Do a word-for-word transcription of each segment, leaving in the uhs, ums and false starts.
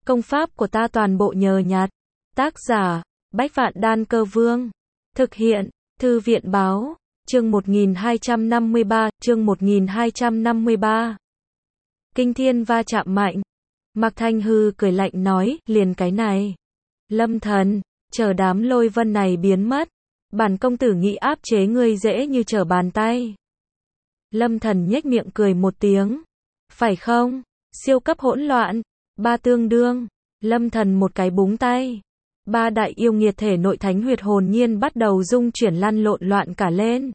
Công pháp của ta toàn bộ nhờ nhặt. Tác giả, Bách Vạn Đan Cơ Vương. Thực hiện, Thư viện Báo. Chương một nghìn hai trăm năm mươi ba, chương một nghìn hai trăm năm mươi ba. Kinh thiên va chạm mạnh. Mạc Thanh Hư cười lạnh nói, liền cái này. Lâm Thần, chờ đám lôi vân này biến mất. Bản công tử nghĩ áp chế ngươi dễ như trở bàn tay. Lâm Thần nhếch miệng cười một tiếng. Phải không? Siêu cấp hỗn loạn. Ba tương đương. Lâm Thần một cái búng tay. Ba đại yêu nghiệt thể nội thánh huyệt hồn nhiên bắt đầu rung chuyển lăn lộn loạn cả lên.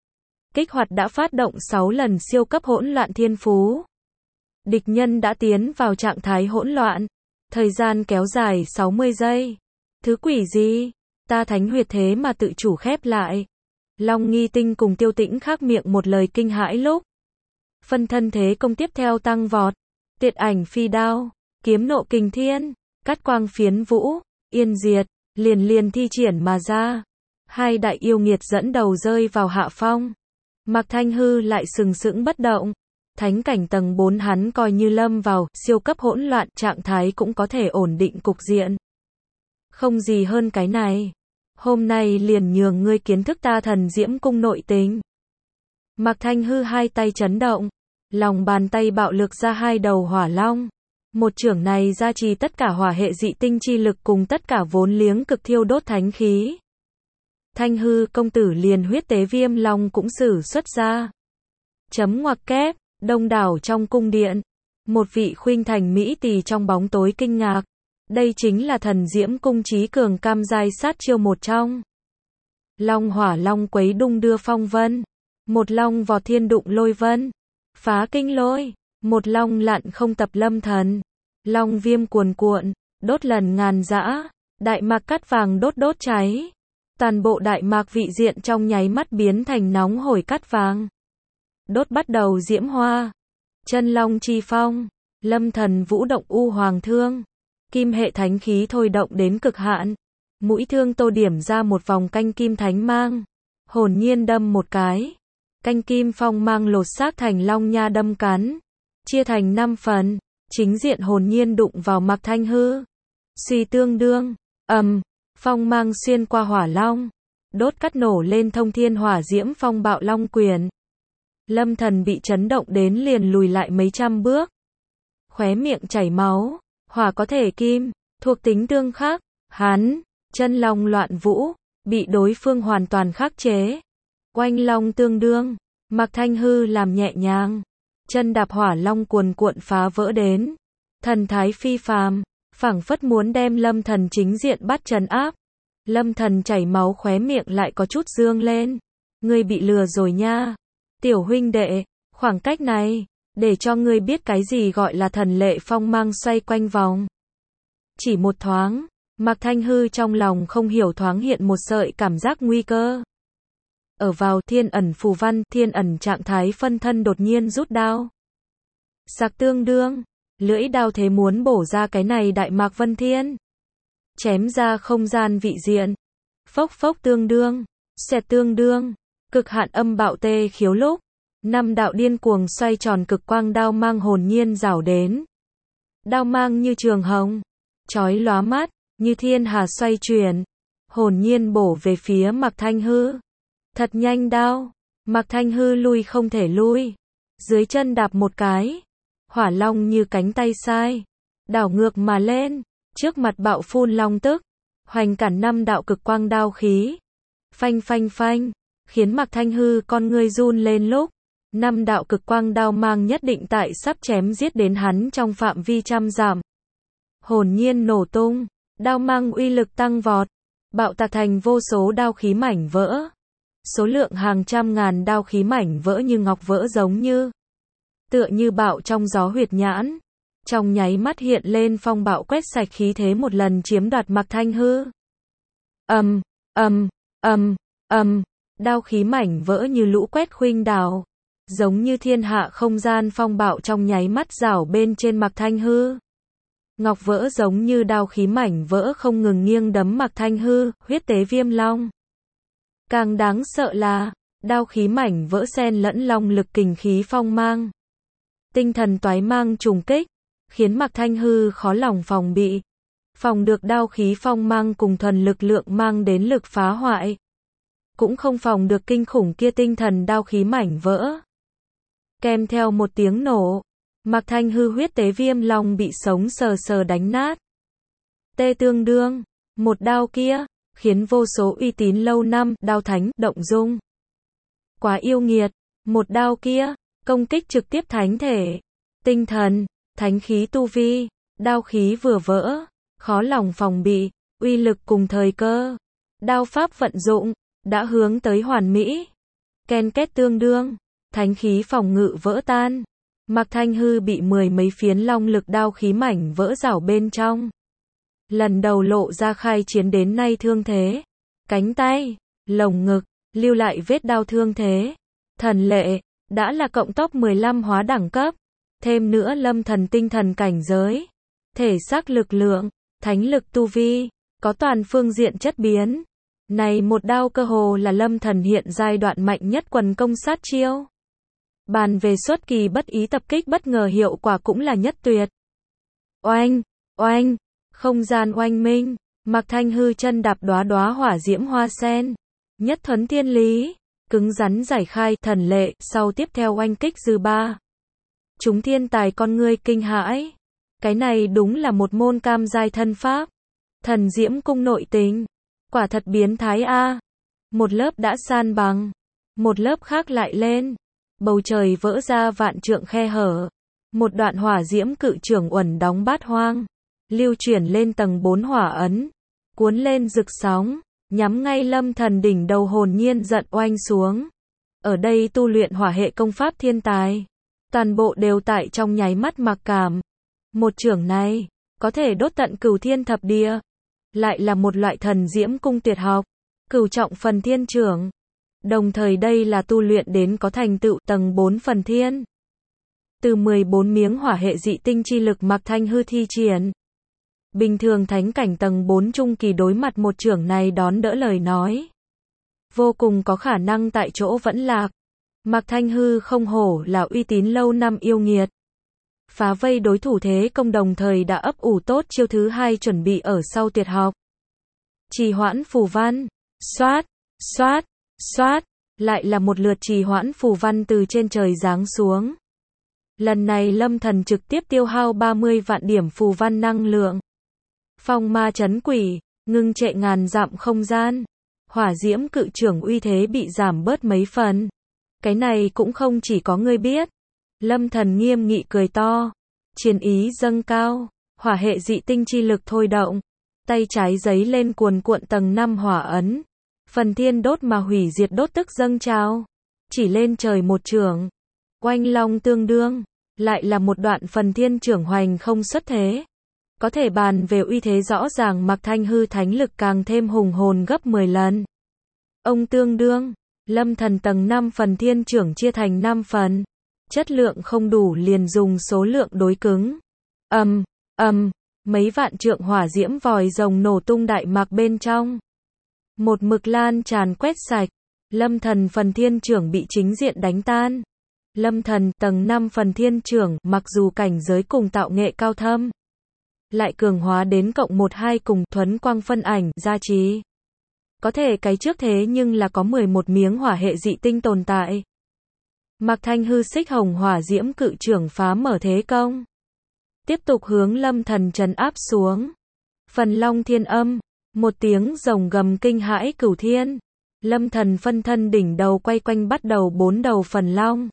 Kích hoạt đã phát động sáu lần siêu cấp hỗn loạn thiên phú. Địch nhân đã tiến vào trạng thái hỗn loạn. Thời gian kéo dài sáu mươi giây. Thứ quỷ gì? Ta thánh huyệt thế mà tự chủ khép lại. Long Nghi Tinh cùng Tiêu Tĩnh khác miệng một lời kinh hãi lúc. Phân thân thế công tiếp theo tăng vọt. Tiệt ảnh phi đao, kiếm nộ kình thiên, cắt quang phiến vũ, yên diệt, liền liền thi triển mà ra. Hai đại yêu nghiệt dẫn đầu rơi vào hạ phong. Mạc Thanh Hư lại sừng sững bất động. Thánh cảnh tầng bốn hắn coi như lâm vào siêu cấp hỗn loạn trạng thái cũng có thể ổn định cục diện. Không gì hơn cái này. Hôm nay liền nhường ngươi kiến thức ta thần diễm cung nội tình. Mạc Thanh Hư hai tay chấn động. Lòng bàn tay bạo lực ra hai đầu hỏa long. Một chưởng này gia trì tất cả hỏa hệ dị tinh chi lực cùng tất cả vốn liếng cực thiêu đốt thánh khí. Thanh Hư công tử liền huyết tế viêm long cũng sử xuất ra. Chấm ngoặc kép, đông đảo trong cung điện. Một vị khuynh thành mỹ tỳ trong bóng tối kinh ngạc. Đây chính là thần diễm cung trí cường cam giai sát chiêu một trong. Long hỏa long quấy đung đưa phong vân. Một long vọt thiên đụng lôi vân. Phá kinh lôi. Một long lặn không tập lâm thần. Long viêm cuồn cuộn. Đốt lần ngàn dã. Đại mạc cắt vàng đốt đốt cháy. Toàn bộ đại mạc vị diện trong nháy mắt biến thành nóng hổi cắt vàng. Đốt bắt đầu diễm hoa. Chân long chi phong. Lâm thần vũ động u hoàng thương. Kim hệ thánh khí thôi động đến cực hạn. Mũi thương tô điểm ra một vòng canh kim thánh mang. Hồn nhiên đâm một cái. Canh kim phong mang lột xác thành long nha đâm cắn. Chia thành năm phần. Chính diện hồn nhiên đụng vào Mạc Thanh Hư. Suy tương đương. ầm, um, phong mang xuyên qua hỏa long. Đốt cắt nổ lên thông thiên hỏa diễm phong bạo long quyền. Lâm thần bị chấn động đến liền lùi lại mấy trăm bước. Khóe miệng chảy máu. Hỏa có thể kim, thuộc tính tương khắc, hắn, chân long loạn vũ, bị đối phương hoàn toàn khắc chế. Oanh long tương đương, Mạc Thanh Hư làm nhẹ nhàng, chân đạp hỏa long cuồn cuộn phá vỡ đến. Thần thái phi phàm, phảng phất muốn đem lâm thần chính diện bắt trấn áp. Lâm thần chảy máu khóe miệng lại có chút dương lên. Ngươi bị lừa rồi nha. Tiểu huynh đệ, khoảng cách này. Để cho ngươi biết cái gì gọi là thần lệ phong mang xoay quanh vòng. Chỉ một thoáng, Mạc Thanh Hư trong lòng không hiểu thoáng hiện một sợi cảm giác nguy cơ. Ở vào thiên ẩn phù văn, thiên ẩn trạng thái phân thân đột nhiên rút đao. Sạc tương đương, lưỡi đao thế muốn bổ ra cái này đại mạc vân thiên. Chém ra không gian vị diện. Phốc phốc tương đương, xẹt tương đương, cực hạn âm bạo tê khiếu lúc. Năm đạo điên cuồng xoay tròn cực quang đao mang hồn nhiên rảo đến. Đao mang như trường hồng, chói lóa mắt, như thiên hà xoay chuyển, hồn nhiên bổ về phía Mạc Thanh Hư. Thật nhanh đao, Mạc Thanh Hư lui không thể lui, dưới chân đạp một cái, hỏa long như cánh tay sai, đảo ngược mà lên, trước mặt bạo phun long tức, hoành cản năm đạo cực quang đao khí. Phanh phanh phanh, khiến Mạc Thanh Hư con ngươi run lên lúc. Năm đạo cực quang đao mang nhất định tại sắp chém giết đến hắn trong phạm vi trăm dặm. Hồn nhiên nổ tung, đao mang uy lực tăng vọt, bạo tạc thành vô số đao khí mảnh vỡ. Số lượng hàng trăm ngàn đao khí mảnh vỡ như ngọc vỡ giống như tựa như bạo trong gió huyệt nhãn. Trong nháy mắt hiện lên phong bạo quét sạch khí thế một lần chiếm đoạt Mạc Thanh Hư. Ầm, ầm, ầm, ầm, đao khí mảnh vỡ như lũ quét khuynh đảo. Giống như thiên hạ không gian phong bạo trong nháy mắt rảo bên trên Mạc Thanh Hư. Ngọc vỡ giống như đao khí mảnh vỡ không ngừng nghiêng đấm Mạc Thanh Hư, huyết tế viêm long. Càng đáng sợ là, đao khí mảnh vỡ xen lẫn long lực kình khí phong mang. Tinh thần toái mang trùng kích, khiến Mạc Thanh Hư khó lòng phòng bị. Phòng được đao khí phong mang cùng thuần lực lượng mang đến lực phá hoại. Cũng không phòng được kinh khủng kia tinh thần đao khí mảnh vỡ. Kèm theo một tiếng nổ, Mạc Thanh Hư huyết tế viêm long bị sống sờ sờ đánh nát. Tê tương đương, một đao kia, khiến vô số uy tín lâu năm, đao thánh, động dung. Quá yêu nghiệt, một đao kia, công kích trực tiếp thánh thể, tinh thần, thánh khí tu vi, đao khí vừa vỡ, khó lòng phòng bị, uy lực cùng thời cơ. Đao pháp vận dụng, đã hướng tới hoàn mỹ. Ken kết tương đương, thánh khí phòng ngự vỡ tan. Mạc Thanh Hư bị mười mấy phiến long lực đao khí mảnh vỡ rảo bên trong. Lần đầu lộ ra khai chiến đến nay thương thế. Cánh tay, lồng ngực, lưu lại vết đao thương thế. Thần lệ, đã là cộng top mười lăm hóa đẳng cấp. Thêm nữa lâm thần tinh thần cảnh giới. Thể xác lực lượng, thánh lực tu vi, có toàn phương diện chất biến. Này một đao cơ hồ là lâm thần hiện giai đoạn mạnh nhất quần công sát chiêu. Bàn về xuất kỳ bất ý tập kích bất ngờ hiệu quả cũng là nhất tuyệt. Oanh, oanh, không gian oanh minh, Mạc Thanh Hư chân đạp đóa đóa hỏa diễm hoa sen. Nhất thuấn thiên lý, cứng rắn giải khai thần lệ, sau tiếp theo oanh kích dư ba. Chúng thiên tài con ngươi kinh hãi. Cái này đúng là một môn cam giai thân pháp. Thần diễm cung nội tình. Quả thật biến thái a. Một lớp đã san bằng, một lớp khác lại lên. Bầu trời vỡ ra vạn trượng khe hở. Một đoạn hỏa diễm cự trưởng uẩn đóng bát hoang, lưu chuyển lên tầng bốn hỏa ấn, cuốn lên rực sóng, nhắm ngay lâm thần đỉnh đầu hồn nhiên giận oanh xuống. Ở đây tu luyện hỏa hệ công pháp thiên tài, toàn bộ đều tại trong nháy mắt mặc cảm. Một trưởng này, có thể đốt tận cửu thiên thập địa. Lại là một loại thần diễm cung tuyệt học, cửu trọng phần thiên trưởng. Đồng thời đây là tu luyện đến có thành tựu tầng bốn phần thiên. Từ mười bốn miếng hỏa hệ dị tinh chi lực Mạc Thanh Hư thi triển. Bình thường thánh cảnh tầng bốn trung kỳ đối mặt một trưởng này đón đỡ lời nói. Vô cùng có khả năng tại chỗ vẫn lạc. Mạc Thanh Hư không hổ là uy tín lâu năm yêu nghiệt. Phá vây đối thủ thế công đồng thời đã ấp ủ tốt chiêu thứ hai chuẩn bị ở sau tuyệt học. Trì hoãn phù văn, xoát, xoát, xoát, lại là một lượt trì hoãn phù văn từ trên trời giáng xuống. Lần này lâm thần trực tiếp tiêu hao ba mươi vạn điểm phù văn năng lượng. Phong ma chấn quỷ, ngưng trệ ngàn dặm không gian. Hỏa diễm cự trưởng uy thế bị giảm bớt mấy phần. Cái này cũng không chỉ có ngươi biết. Lâm thần nghiêm nghị cười to. Chiến ý dâng cao, hỏa hệ dị tinh chi lực thôi động. Tay trái giấy lên cuồn cuộn tầng năm hỏa ấn. Phần thiên đốt mà hủy diệt đốt tức dâng trào. Chỉ lên trời một trưởng. Oanh long tương đương. Lại là một đoạn phần thiên trưởng hoành không xuất thế. Có thể bàn về uy thế rõ ràng Mạc Thanh Hư thánh lực càng thêm hùng hồn gấp mười lần. Ông tương đương. Lâm thần tầng năm phần thiên trưởng chia thành năm phần. Chất lượng không đủ liền dùng số lượng đối cứng. Ầm, ầm, mấy vạn trượng hỏa diễm vòi rồng nổ tung đại mạc bên trong. Một mực lan tràn quét sạch. Lâm thần phần thiên trưởng bị chính diện đánh tan. Lâm thần tầng năm phần thiên trưởng, mặc dù cảnh giới cùng tạo nghệ cao thâm, lại cường hóa đến cộng một hai cùng thuấn quang phân ảnh, gia trì. Có thể cái trước thế nhưng là có mười một miếng hỏa hệ dị tinh tồn tại. Mạc Thanh Hư xích hồng hỏa diễm cự trưởng phá mở thế công. Tiếp tục hướng lâm thần trấn áp xuống. Phần long thiên âm, một tiếng rồng gầm kinh hãi cửu thiên. Lâm thần phân thân đỉnh đầu quay quanh bắt đầu bốn đầu phần long.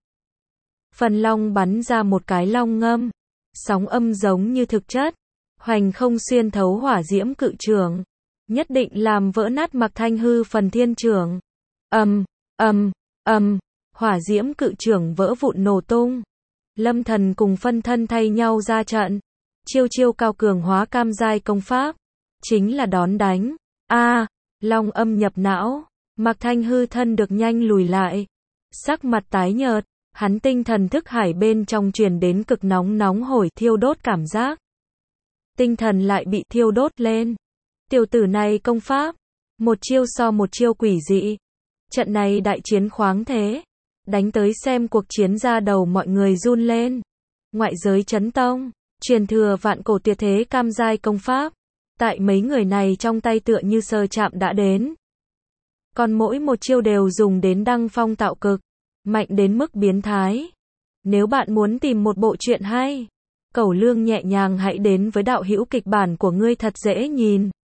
Phần long bắn ra một cái long ngâm. Sóng âm giống như thực chất. Hoành không xuyên thấu hỏa diễm cự trưởng. Nhất định làm vỡ nát Mạc Thanh Hư phần thiên trưởng. Ầm, ầm, ầm, hỏa diễm cự trưởng vỡ vụn nổ tung. Lâm thần cùng phân thân thay nhau ra trận. Chiêu chiêu cao cường hóa cam giai công pháp. Chính là đón đánh. A, à, long âm nhập não. Mạc Thanh Hư thân được nhanh lùi lại. Sắc mặt tái nhợt. Hắn tinh thần thức hải bên trong truyền đến cực nóng nóng hổi thiêu đốt cảm giác. Tinh thần lại bị thiêu đốt lên. Tiểu tử này công pháp. Một chiêu so một chiêu quỷ dị. Trận này đại chiến khoáng thế. Đánh tới xem cuộc chiến ra đầu mọi người run lên. Ngoại giới chấn tông. Truyền thừa vạn cổ tuyệt thế cam giai công pháp. Tại mấy người này trong tay tựa như sơ chạm đã đến. Còn mỗi một chiêu đều dùng đến đăng phong tạo cực. Mạnh đến mức biến thái. Nếu bạn muốn tìm một bộ truyện hay, Cẩu Lương nhẹ nhàng hãy đến với đạo hữu kịch bản của ngươi thật dễ nhìn.